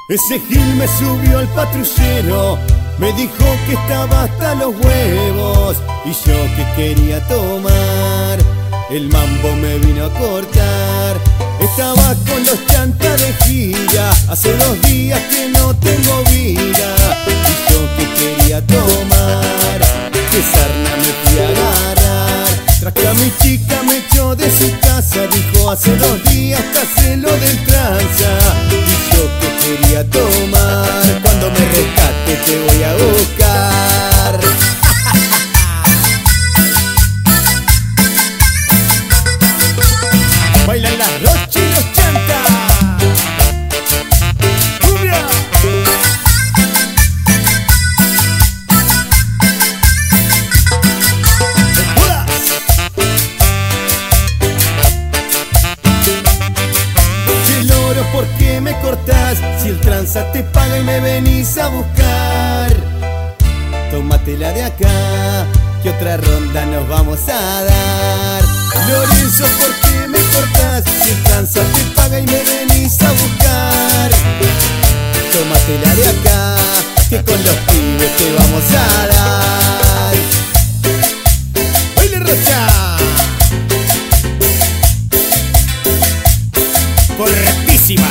Ese Gil me subió al patrullero, me dijo que estaba hasta los huevos y yo que quería tomar. El mambo me vino a cortar, estaba con los chantas de gira. Hace 2 días que no tengo vida y yo que quería tomar. Que sarna me fui a agarrar, tras que a mi chica me echó de su casa. Dijo hace 2 días que lo del tranza y yo que quería tomar. Cuando me rescate te voy a buscar. Bailan las Rochi y los chantas. ¡Cumbia! ¿Por qué me cortás? Si el tranza te paga y me venís a buscar. Tómatela de acá, que otra ronda nos vamos a dar. Lorenzo, ¿por qué me cortás? Si el tranza te paga y me venís a buscar. Tómatela de acá, que con los pibes te vamos a dar. ¡Baile Rocha! Correctísima.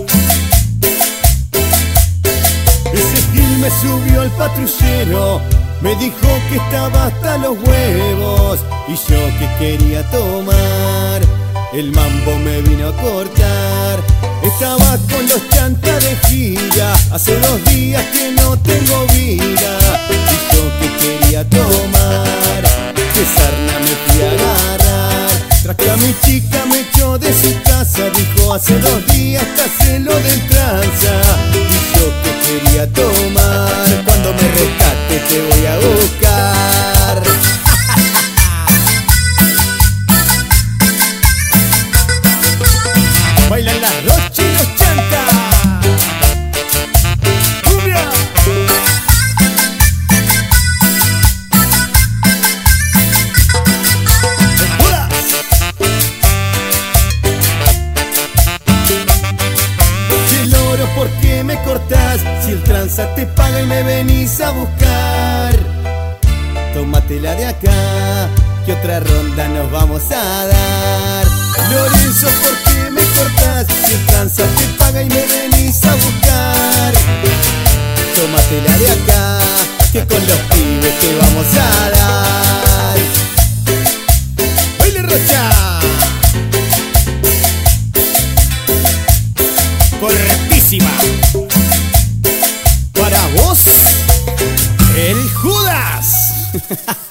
Ese Gil me subió al patrullero, me dijo que estaba hasta los huevos y yo que quería tomar. El mambo me vino a cortar, estaba con los chantas de gira. Hace 2 días que no tengo vida y yo que quería tomar. Que sarna me fui a agarrar, tras que a mi chica me echó de su casa. Dijo hace 2 días que lo del tranza y yo que quería tomar. Cuando me rescate te voy a buscar. Bailan las Rochi y los chantas. ¡Cumbia! ¿Por qué me cortás? Si el tranza te paga y me venís a buscar. Tómatela de acá, que otra ronda nos vamos a dar. Lorenzo, ¿por qué me cortás? Si el tranza te paga y me venís a buscar. Tómatela de acá, que con los pibes te vamos a dar. ¡Baile Rocha! Correctísima. Para vos, el Judas.